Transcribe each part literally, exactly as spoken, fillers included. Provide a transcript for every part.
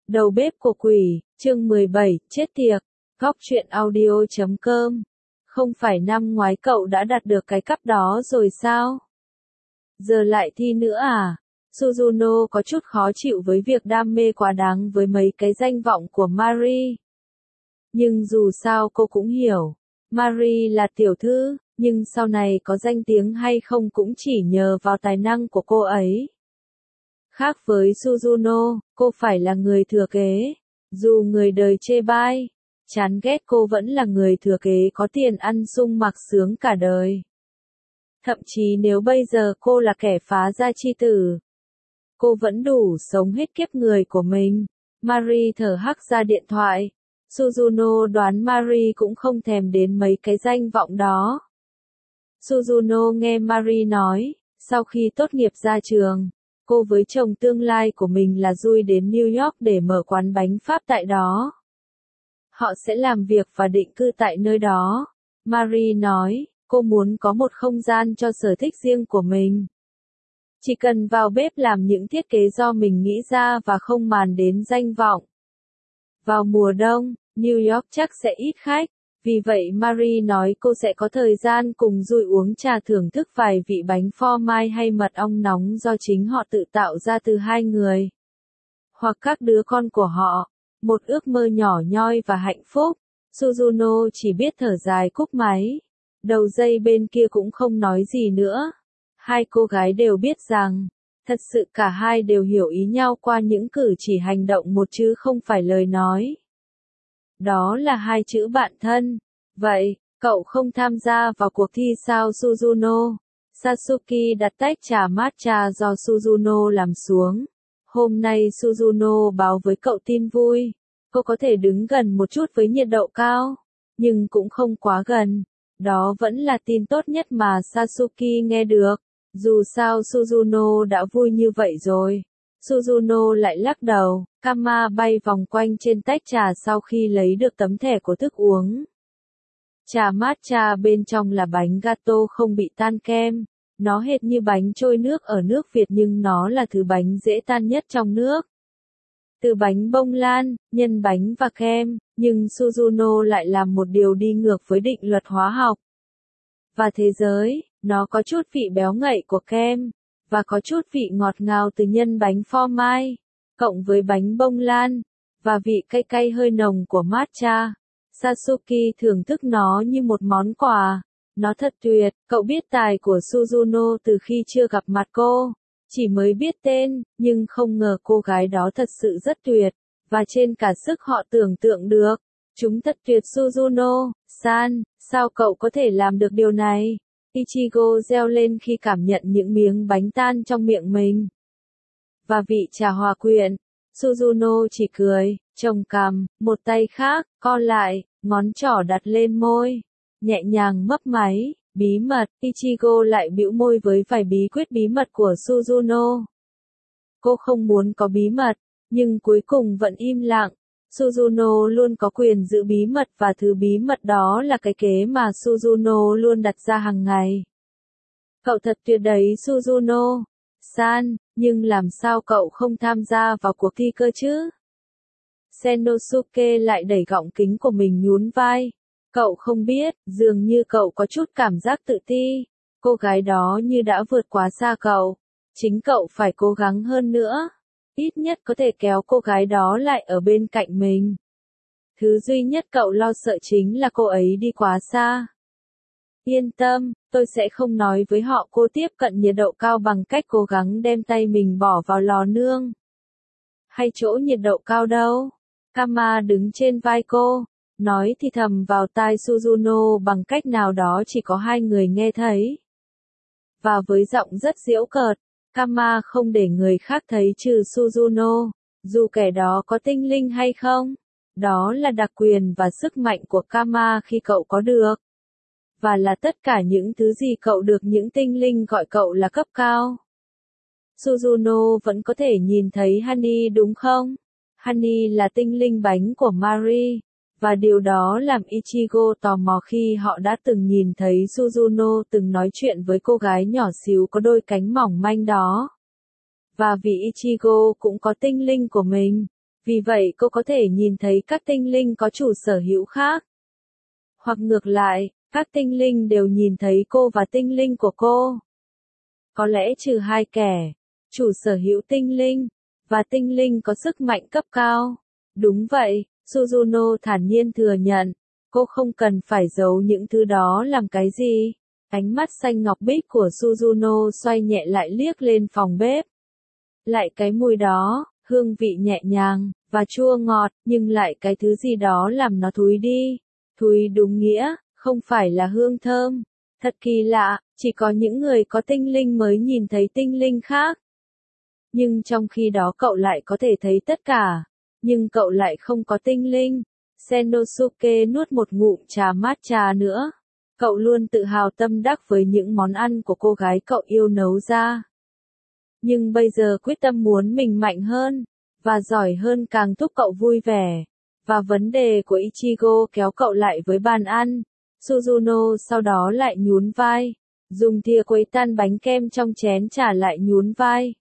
Đầu bếp của quỷ, chương mười bảy, chết tiệt. Góc truyện audio chấm com. Không phải năm ngoái cậu đã đạt được cái cắp đó rồi sao? Giờ lại thi nữa à? Suzuno có chút khó chịu với việc đam mê quá đáng với mấy cái danh vọng của Marie. Nhưng dù sao cô cũng hiểu, Marie là tiểu thư, nhưng sau này có danh tiếng hay không cũng chỉ nhờ vào tài năng của cô ấy. Khác với Suzuno, cô phải là người thừa kế. Dù người đời chê bai, chán ghét, cô vẫn là người thừa kế có tiền ăn sung mặc sướng cả đời. Thậm chí nếu bây giờ cô là kẻ phá gia chi tử, cô vẫn đủ sống hết kiếp người của mình. Marie thở hắt ra điện thoại. Suzuno đoán Marie cũng không thèm đến mấy cái danh vọng đó. Suzuno nghe Marie nói, sau khi tốt nghiệp ra trường, cô với chồng tương lai của mình là Rui đến New York để mở quán bánh Pháp tại đó. Họ sẽ làm việc và định cư tại nơi đó. Marie nói, cô muốn có một không gian cho sở thích riêng của mình. Chỉ cần vào bếp làm những thiết kế do mình nghĩ ra và không màn đến danh vọng. Vào mùa đông, New York chắc sẽ ít khách. Vì vậy Marie nói cô sẽ có thời gian cùng Rui uống trà, thưởng thức vài vị bánh phô mai hay mật ong nóng do chính họ tự tạo ra từ hai người. Hoặc các đứa con của họ. Một ước mơ nhỏ nhoi và hạnh phúc. Suzuno chỉ biết thở dài cúp máy. Đầu dây bên kia cũng không nói gì nữa. Hai cô gái đều biết rằng, thật sự cả hai đều hiểu ý nhau qua những cử chỉ hành động một chứ không phải lời nói. Đó là hai chữ bạn thân. Vậy, cậu không tham gia vào cuộc thi sao Suzuno? Satsuki đặt tách trà matcha do Suzuno làm xuống. Hôm nay Suzuno báo với cậu tin vui. Cô có thể đứng gần một chút với nhiệt độ cao, nhưng cũng không quá gần. Đó vẫn là tin tốt nhất mà Satsuki nghe được. Dù sao Suzuno đã vui như vậy rồi. Suzuno lại lắc đầu. Kama bay vòng quanh trên tách trà sau khi lấy được tấm thẻ của thức uống. Trà matcha bên trong là bánh gato không bị tan kem. Nó hệt như bánh trôi nước ở nước Việt nhưng nó là thứ bánh dễ tan nhất trong nước. Từ bánh bông lan, nhân bánh và kem, nhưng Suzuno lại làm một điều đi ngược với định luật hóa học. Và thế giới, nó có chút vị béo ngậy của kem, và có chút vị ngọt ngào từ nhân bánh phô mai, cộng với bánh bông lan, và vị cay cay hơi nồng của matcha. Satsuki thưởng thức nó như một món quà. Nó thật tuyệt. Cậu biết tài của Suzuno từ khi chưa gặp mặt cô. Chỉ mới biết tên, nhưng không ngờ cô gái đó thật sự rất tuyệt, và trên cả sức họ tưởng tượng được. Chúng thật tuyệt Suzuno-san, sao cậu có thể làm được điều này? Ichigo reo lên khi cảm nhận những miếng bánh tan trong miệng mình. Và vị trà hòa quyện. Suzuno chỉ cười, trông cằm, một tay khác, co lại, ngón trỏ đặt lên môi. Nhẹ nhàng mấp máy, bí mật, Ichigo lại bĩu môi với vài bí quyết bí mật của Suzuno. Cô không muốn có bí mật, nhưng cuối cùng vẫn im lặng. Suzuno luôn có quyền giữ bí mật và thứ bí mật đó là cái kế mà Suzuno luôn đặt ra hàng ngày. Cậu thật tuyệt đấy Suzuno-san, nhưng làm sao cậu không tham gia vào cuộc thi cơ chứ? Senosuke lại đẩy gọng kính của mình nhún vai. Cậu không biết, dường như cậu có chút cảm giác tự ti. Cô gái đó như đã vượt quá xa cậu. Chính cậu phải cố gắng hơn nữa. Ít nhất có thể kéo cô gái đó lại ở bên cạnh mình. Thứ duy nhất cậu lo sợ chính là cô ấy đi quá xa. Yên tâm, tôi sẽ không nói với họ cô tiếp cận nhiệt độ cao bằng cách cố gắng đem tay mình bỏ vào lò nương. Hay chỗ nhiệt độ cao đâu. Kama đứng trên vai cô. Nói thì thầm vào tai Suzuno bằng cách nào đó chỉ có hai người nghe thấy. Và với giọng rất giễu cợt, Kama không để người khác thấy trừ Suzuno, dù kẻ đó có tinh linh hay không. Đó là đặc quyền và sức mạnh của Kama khi cậu có được. Và là tất cả những thứ gì cậu được những tinh linh gọi cậu là cấp cao. Suzuno vẫn có thể nhìn thấy Honey đúng không? Honey là tinh linh bánh của Marie. Và điều đó làm Ichigo tò mò khi họ đã từng nhìn thấy Suzuno từng nói chuyện với cô gái nhỏ xíu có đôi cánh mỏng manh đó. Và vì Ichigo cũng có tinh linh của mình, Vì vậy cô có thể nhìn thấy các tinh linh có chủ sở hữu khác. Hoặc ngược lại, các tinh linh đều nhìn thấy cô và tinh linh của cô. Có lẽ trừ hai kẻ, chủ sở hữu tinh linh, và tinh linh có sức mạnh cấp cao. Đúng vậy, Suzuno thản nhiên thừa nhận, cô không cần phải giấu những thứ đó làm cái gì. Ánh mắt xanh ngọc bích của Suzuno xoay nhẹ lại liếc lên phòng bếp. Lại cái mùi đó, hương vị nhẹ nhàng, và chua ngọt, nhưng lại cái thứ gì đó làm nó thúi đi. Thúi đúng nghĩa, không phải là hương thơm. Thật kỳ lạ, chỉ có những người có tinh linh mới nhìn thấy tinh linh khác. Nhưng trong khi đó cậu lại có thể thấy tất cả. Nhưng cậu lại không có tinh linh. Senosuke nuốt một ngụm trà mát trà nữa. Cậu luôn tự hào tâm đắc với những món ăn của cô gái cậu yêu nấu ra. Nhưng bây giờ quyết tâm muốn mình mạnh hơn, và giỏi hơn càng thúc cậu vui vẻ. Và vấn đề của Ichigo kéo cậu lại với bàn ăn. Suzuno sau đó lại nhún vai. Dùng thìa quấy tan bánh kem trong chén trả lại nhún vai.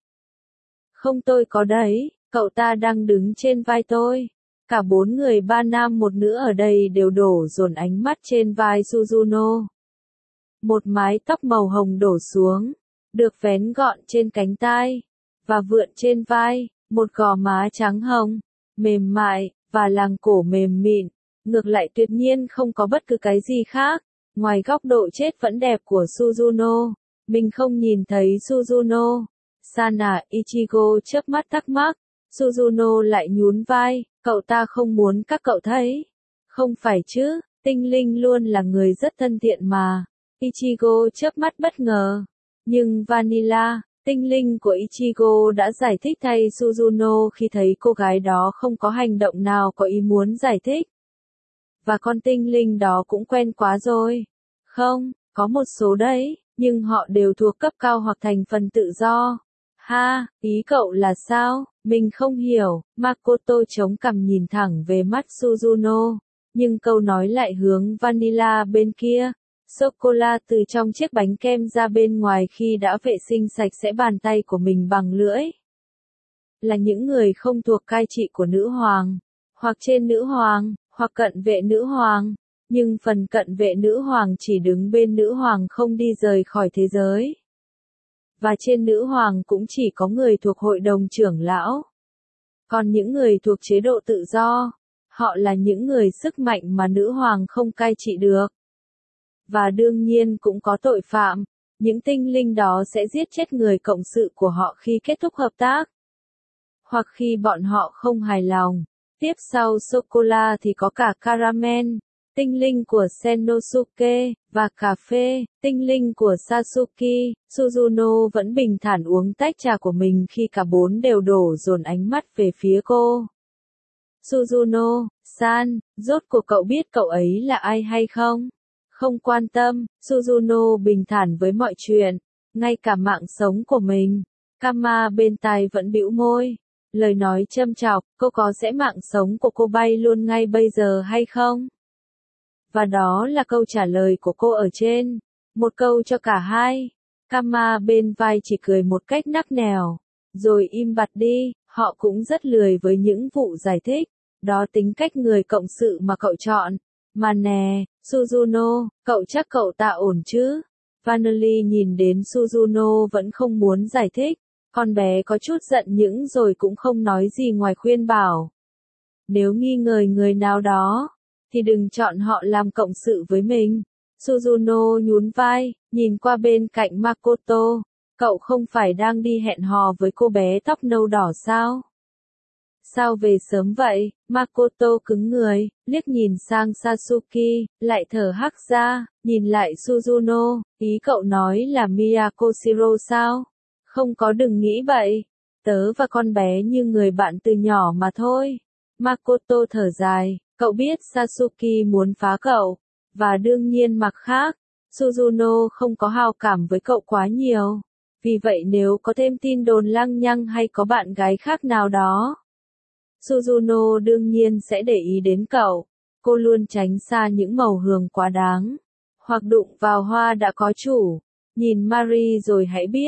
Không tôi có đấy, cậu ta đang đứng trên vai tôi. Cả bốn người ba nam một nữ ở đây đều đổ dồn ánh mắt trên vai Suzuno. Một mái tóc màu hồng đổ xuống, được vén gọn trên cánh tai, và vượn trên vai, một gò má trắng hồng, mềm mại, và làng cổ mềm mịn. Ngược lại tuyệt nhiên không có bất cứ cái gì khác, ngoài góc độ chết vẫn đẹp của Suzuno. Mình không nhìn thấy Suzuno. Sana Ichigo chớp mắt thắc mắc. Suzuno lại nhún vai, cậu ta không muốn các cậu thấy. Không phải chứ, tinh linh luôn là người rất thân thiện mà. Ichigo chớp mắt bất ngờ. Nhưng Vanilla, tinh linh của Ichigo đã giải thích thay Suzuno khi thấy cô gái đó không có hành động nào có ý muốn giải thích. Và con tinh linh đó cũng quen quá rồi. Không, có một số đấy, nhưng họ đều thuộc cấp cao hoặc thành phần tự do. Ha, ý cậu là sao? Mình không hiểu. Makoto chống cằm nhìn thẳng về mắt Suzuno. Nhưng câu nói lại hướng Vanilla bên kia. Sô-cô-la từ trong chiếc bánh kem ra bên ngoài khi đã vệ sinh sạch sẽ bàn tay của mình bằng lưỡi. Là những người không thuộc cai trị của nữ hoàng, hoặc trên nữ hoàng, hoặc cận vệ nữ hoàng. Nhưng phần cận vệ nữ hoàng chỉ đứng bên nữ hoàng không đi rời khỏi thế giới. Và trên nữ hoàng cũng chỉ có người thuộc hội đồng trưởng lão. Còn những người thuộc chế độ tự do, họ là những người sức mạnh mà nữ hoàng không cai trị được. Và đương nhiên cũng có tội phạm, những tinh linh đó sẽ giết chết người cộng sự của họ khi kết thúc hợp tác. Hoặc khi bọn họ không hài lòng. Tiếp sau sô-cô-la thì có cả caramel, tinh linh của Senosuke, và cà phê, tinh linh của Satsuki. Suzuno vẫn bình thản uống tách trà của mình khi cả bốn đều đổ dồn ánh mắt về phía cô. Suzuno-san, rốt cuộc cậu biết cậu ấy là ai hay không? Không quan tâm, Suzuno bình thản với mọi chuyện, ngay cả mạng sống của mình. Kama bên tai vẫn bĩu môi. Lời nói châm chọc, cô có sẽ mạng sống của cô bay luôn ngay bây giờ hay không? Và đó là câu trả lời của cô ở trên. Một câu cho cả hai. Kama bên vai chỉ cười một cách nắc nẻo. Rồi im bặt đi, họ cũng rất lười với những vụ giải thích. Đó tính cách người cộng sự mà cậu chọn. Mà nè, Suzuno, cậu chắc cậu ta ổn chứ? Vanelli nhìn đến Suzuno vẫn không muốn giải thích. Con bé có chút giận những rồi cũng không nói gì ngoài khuyên bảo. Nếu nghi ngờ người nào đó, thì đừng chọn họ làm cộng sự với mình. Suzuno nhún vai, nhìn qua bên cạnh Makoto. Cậu không phải đang đi hẹn hò với cô bé tóc nâu đỏ sao? Sao về sớm vậy? Makoto cứng người, liếc nhìn sang Satsuki, lại thở hắt ra, nhìn lại Suzuno. Ý cậu nói là Miyako Shiro sao? Không có, đừng nghĩ vậy. Tớ và con bé như người bạn từ nhỏ mà thôi. Makoto thở dài, cậu biết Satsuki muốn phá cậu. Và đương nhiên mặt khác, Suzuno không có hào cảm với cậu quá nhiều. Vì vậy nếu có thêm tin đồn lăng nhăng hay có bạn gái khác nào đó, Suzuno đương nhiên sẽ để ý đến cậu. Cô luôn tránh xa những màu hường quá đáng. Hoặc đụng vào hoa đã có chủ. Nhìn Marie rồi hãy biết.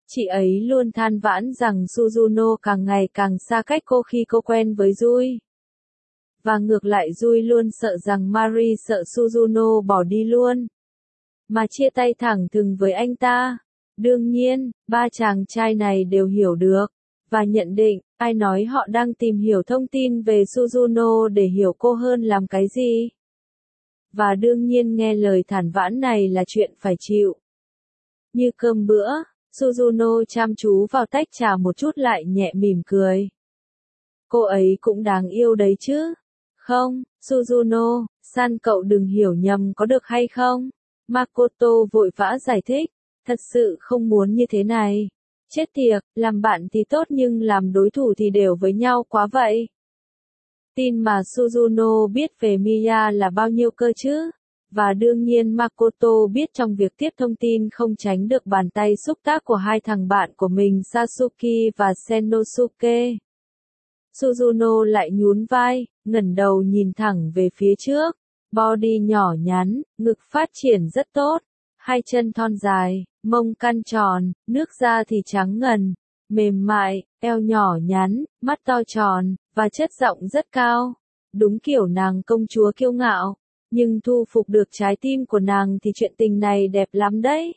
Chị ấy luôn than vãn rằng Suzuno càng ngày càng xa cách cô khi cô quen với Yui. Và ngược lại Yui luôn sợ rằng Mari sợ Suzuno bỏ đi luôn. Mà chia tay thẳng thừng với anh ta. Đương nhiên, ba chàng trai này đều hiểu được. Và nhận định, ai nói họ đang tìm hiểu thông tin về Suzuno để hiểu cô hơn làm cái gì. Và đương nhiên nghe lời than vãn này là chuyện phải chịu. Như cơm bữa, Suzuno chăm chú vào tách trà một chút lại nhẹ mỉm cười. Cô ấy cũng đáng yêu đấy chứ. Không, Suzuno, san cậu đừng hiểu nhầm có được hay không? Makoto vội vã giải thích. Thật sự không muốn như thế này. Chết tiệt, làm bạn thì tốt nhưng làm đối thủ thì đều với nhau quá vậy. Tin mà Suzuno biết về Miya là bao nhiêu cơ chứ? Và đương nhiên Makoto biết trong việc tiếp thông tin không tránh được bàn tay xúc tác của hai thằng bạn của mình Satsuki và Senosuke. Suzuno lại nhún vai, ngẩng đầu nhìn thẳng về phía trước. Body nhỏ nhắn, ngực phát triển rất tốt. Hai chân thon dài, mông căn tròn, nước da thì trắng ngần, mềm mại, eo nhỏ nhắn, mắt to tròn, và chất giọng rất cao. Đúng kiểu nàng công chúa kiêu ngạo. Nhưng thu phục được trái tim của nàng thì chuyện tình này đẹp lắm đấy.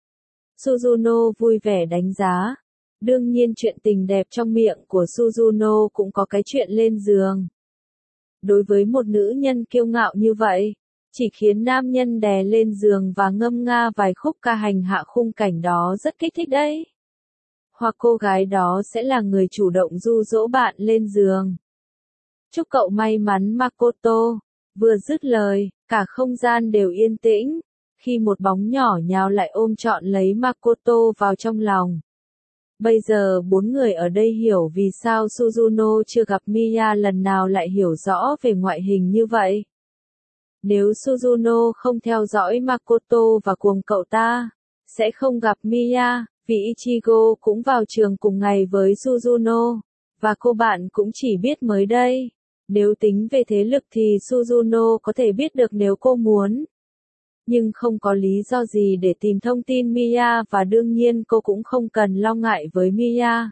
Suzuno vui vẻ đánh giá. Đương nhiên chuyện tình đẹp trong miệng của Suzuno cũng có cái chuyện lên giường. Đối với một nữ nhân kiêu ngạo như vậy, chỉ khiến nam nhân đè lên giường và ngâm nga vài khúc ca hành hạ khung cảnh đó rất kích thích đấy. Hoặc cô gái đó sẽ là người chủ động ru dỗ bạn lên giường. Chúc cậu may mắn Makoto. Vừa dứt lời, cả không gian đều yên tĩnh, khi một bóng nhỏ nhào lại ôm trọn lấy Makoto vào trong lòng. Bây giờ bốn người ở đây hiểu vì sao Suzuno chưa gặp Miya lần nào lại hiểu rõ về ngoại hình như vậy. Nếu Suzuno không theo dõi Makoto và cuồng cậu ta, sẽ không gặp Miya, vì Ichigo cũng vào trường cùng ngày với Suzuno, và cô bạn cũng chỉ biết mới đây. Nếu tính về thế lực thì Suzuno có thể biết được nếu cô muốn. Nhưng không có lý do gì để tìm thông tin Miya và đương nhiên cô cũng không cần lo ngại với Miya.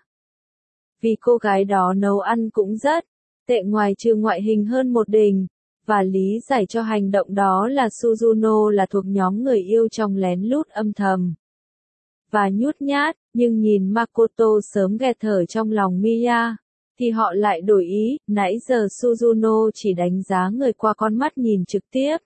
Vì cô gái đó nấu ăn cũng rất tệ ngoài trừ ngoại hình hơn một đỉnh. Và lý giải cho hành động đó là Suzuno là thuộc nhóm người yêu trong lén lút âm thầm. Và nhút nhát, nhưng nhìn Makoto sớm nghẹt thở trong lòng Miya, thì họ lại đổi ý, nãy giờ Suzuno chỉ đánh giá người qua con mắt nhìn trực tiếp.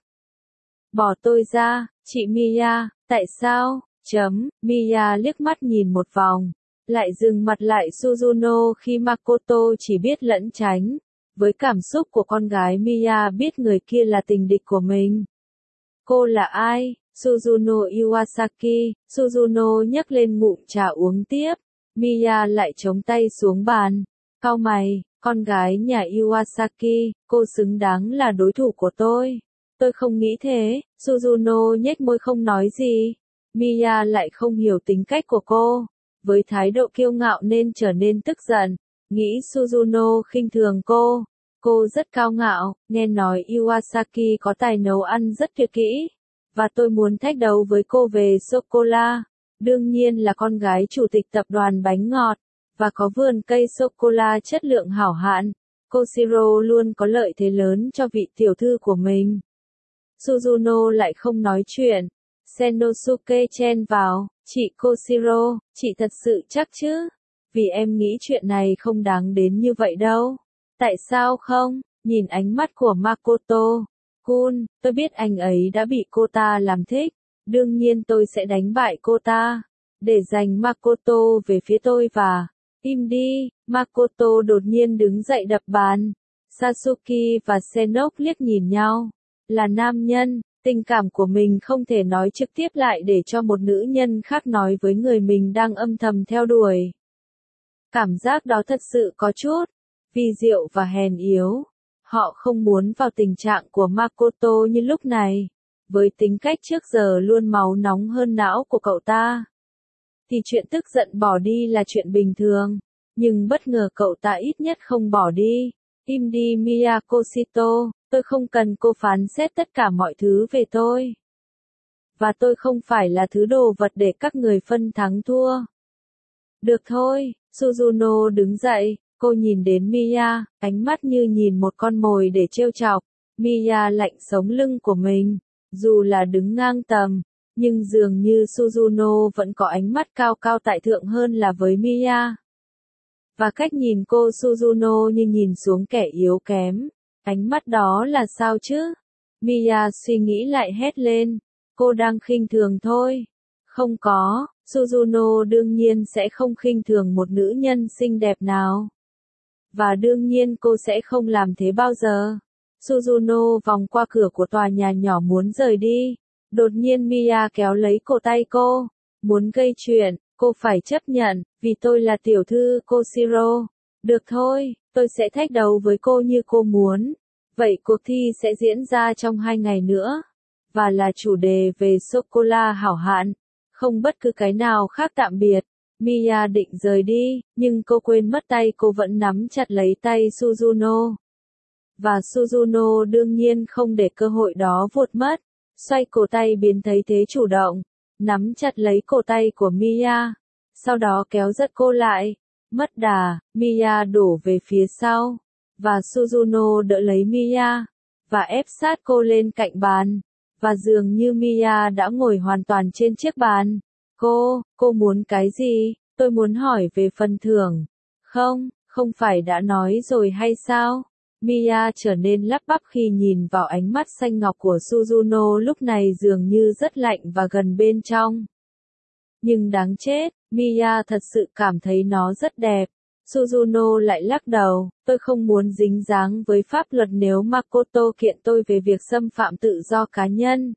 Bỏ tôi ra, chị Miya, tại sao? Chấm, Miya liếc mắt nhìn một vòng, lại dừng mặt lại Suzuno khi Makoto chỉ biết lẫn tránh. Với cảm xúc của con gái Miya biết người kia là tình địch của mình. Cô là ai? Suzuno Iwasaki. Suzuno nhấc lên ngụm trà uống tiếp. Miya lại chống tay xuống bàn. Cau mày, con gái nhà Iwasaki, cô xứng đáng là đối thủ của tôi. Tôi không nghĩ thế. Suzuno nhếch môi không nói gì. Miya lại không hiểu tính cách của cô. Với thái độ kiêu ngạo nên trở nên tức giận. Nghĩ Suzuno khinh thường cô. Cô rất cao ngạo, nghe nói Iwasaki có tài nấu ăn rất tuyệt kỹ. Và tôi muốn thách đấu với cô về sô-cô-la. Đương nhiên là con gái chủ tịch tập đoàn bánh ngọt. Và có vườn cây sô-cô-la chất lượng hảo hạn. Cô Shiro luôn có lợi thế lớn cho vị tiểu thư của mình. Suzuno lại không nói chuyện. Senosuke chen vào. Chị cô Shiro, chị thật sự chắc chứ? Vì em nghĩ chuyện này không đáng đến như vậy đâu. Tại sao không? Nhìn ánh mắt của Makoto. Kun, tôi biết anh ấy đã bị cô ta làm thích. Đương nhiên tôi sẽ đánh bại cô ta. Để giành Makoto về phía tôi và... Im đi, Makoto đột nhiên đứng dậy đập bàn. Satsuki và Senok liếc nhìn nhau. Là nam nhân, tình cảm của mình không thể nói trực tiếp lại để cho một nữ nhân khác nói với người mình đang âm thầm theo đuổi. Cảm giác đó thật sự có chút vi diệu và hèn yếu. Họ không muốn vào tình trạng của Makoto như lúc này. Với tính cách trước giờ luôn máu nóng hơn não của cậu ta, thì chuyện tức giận bỏ đi là chuyện bình thường. Nhưng bất ngờ cậu ta ít nhất không bỏ đi. Im đi Miyakoshito, tôi không cần cô phán xét tất cả mọi thứ về tôi. Và tôi không phải là thứ đồ vật để các người phân thắng thua. Được thôi, Suzuno đứng dậy, cô nhìn đến Miya, ánh mắt như nhìn một con mồi để trêu chọc. Miya lạnh sống lưng của mình, dù là đứng ngang tầm, nhưng dường như Suzuno vẫn có ánh mắt cao cao tại thượng hơn là với Miya. Và cách nhìn cô Suzuno như nhìn xuống kẻ yếu kém. Ánh mắt đó là sao chứ? Miya suy nghĩ lại hét lên. Cô đang khinh thường thôi. Không có, Suzuno đương nhiên sẽ không khinh thường một nữ nhân xinh đẹp nào. Và đương nhiên cô sẽ không làm thế bao giờ. Suzuno vòng qua cửa của tòa nhà nhỏ muốn rời đi. Đột nhiên Miya kéo lấy cổ tay cô. Muốn gây chuyện, cô phải chấp nhận, vì tôi là tiểu thư Koshiro. Được thôi, tôi sẽ thách đấu với cô như cô muốn. Vậy cuộc thi sẽ diễn ra trong hai ngày nữa. Và là chủ đề về sô-cô-la hảo hạn. Không bất cứ cái nào khác tạm biệt. Miya định rời đi, nhưng cô quên mất tay cô vẫn nắm chặt lấy tay Suzuno. Và Suzuno đương nhiên không để cơ hội đó vụt mất. Xoay cổ tay biến thấy thế chủ động. Nắm chặt lấy cổ tay của Miya. Sau đó kéo giật cô lại. Mất đà, Miya đổ về phía sau. Và Suzuno đỡ lấy Miya. Và ép sát cô lên cạnh bàn. Và dường như Miya đã ngồi hoàn toàn trên chiếc bàn. Cô, cô muốn cái gì? Tôi muốn hỏi về phần thưởng. Không, không phải đã nói rồi hay sao? Miya trở nên lắp bắp khi nhìn vào ánh mắt xanh ngọc của Suzuno lúc này dường như rất lạnh và gần bên trong. Nhưng đáng chết, Miya thật sự cảm thấy nó rất đẹp. Suzuno lại lắc đầu, tôi không muốn dính dáng với pháp luật nếu Makoto kiện tôi về việc xâm phạm tự do cá nhân.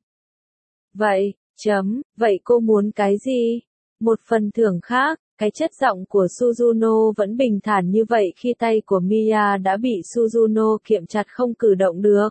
Vậy, chấm, vậy cô muốn cái gì? Một phần thưởng khác, cái chất giọng của Suzuno vẫn bình thản như vậy khi tay của Miya đã bị Suzuno kiệm chặt không cử động được.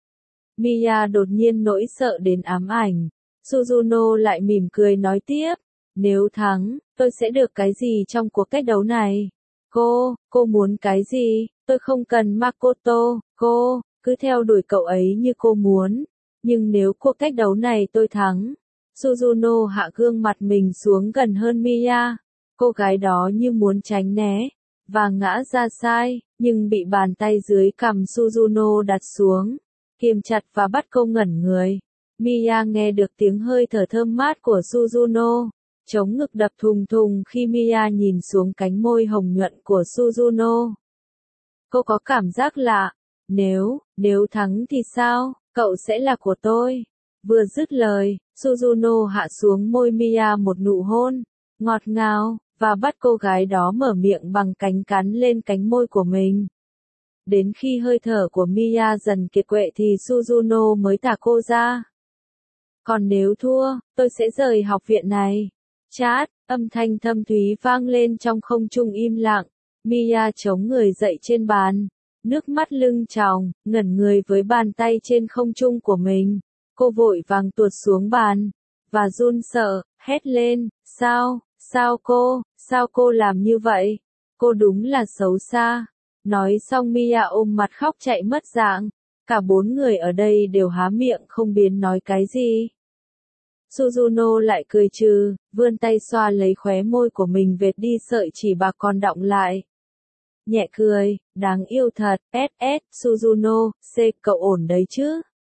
Miya đột nhiên nỗi sợ đến ám ảnh. Suzuno lại mỉm cười nói tiếp, nếu thắng, tôi sẽ được cái gì trong cuộc cách đấu này? Cô, cô muốn cái gì? Tôi không cần Makoto, cô, cứ theo đuổi cậu ấy như cô muốn. Nhưng nếu cuộc cách đấu này tôi thắng, Suzuno hạ gương mặt mình xuống gần hơn Miya. Cô gái đó như muốn tránh né, và ngã ra sai, nhưng bị bàn tay dưới cằm Suzuno đặt xuống, kiềm chặt và bắt cô ngẩn người. Miya nghe được tiếng hơi thở thơm mát của Suzuno, chống ngực đập thùng thùng khi Miya nhìn xuống cánh môi hồng nhuận của Suzuno. Cô có cảm giác lạ, nếu, nếu thắng thì sao, cậu sẽ là của tôi. Vừa dứt lời, Suzuno hạ xuống môi Miya một nụ hôn, ngọt ngào, và bắt cô gái đó mở miệng bằng cánh cắn lên cánh môi của mình. Đến khi hơi thở của Miya dần kiệt quệ thì Suzuno mới thả cô ra. Còn nếu thua, tôi sẽ rời học viện này. Chát, âm thanh thâm thúy vang lên trong không trung im lặng. Miya chống người dậy trên bàn, nước mắt lưng tròng, ngẩn người với bàn tay trên không trung của mình. Cô vội vàng tuột xuống bàn, và run sợ, hét lên, sao, sao cô, sao cô làm như vậy? Cô đúng là xấu xa. Nói xong Miya ôm mặt khóc chạy mất dạng. Cả bốn người ở đây đều há miệng không biết nói cái gì. Suzuno lại cười trừ, vươn tay xoa lấy khóe môi của mình vệt đi sợi chỉ bạc còn đọng lại. Nhẹ cười, đáng yêu thật, ét ét, Suzuno, C, cậu ổn đấy chứ?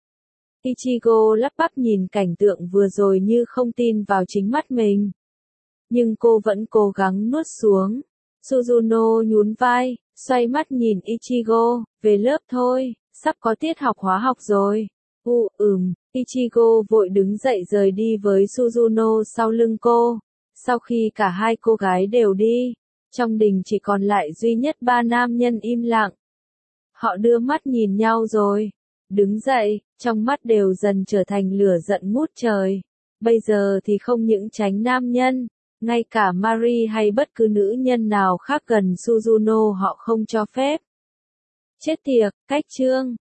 Ichigo lắp bắp nhìn cảnh tượng vừa rồi như không tin vào chính mắt mình. Nhưng cô vẫn cố gắng nuốt xuống. Suzuno nhún vai, xoay mắt nhìn Ichigo, về lớp thôi, sắp có tiết học hóa học rồi. U, ừm, Ichigo vội đứng dậy rời đi với Suzuno sau lưng cô. Sau khi cả hai cô gái đều đi, trong đình chỉ còn lại duy nhất ba nam nhân im lặng. Họ đưa mắt nhìn nhau rồi, đứng dậy, trong mắt đều dần trở thành lửa giận ngút trời. Bây giờ thì không những tránh nam nhân, ngay cả Mari hay bất cứ nữ nhân nào khác gần Suzuno họ không cho phép. Chết tiệt, cách chương.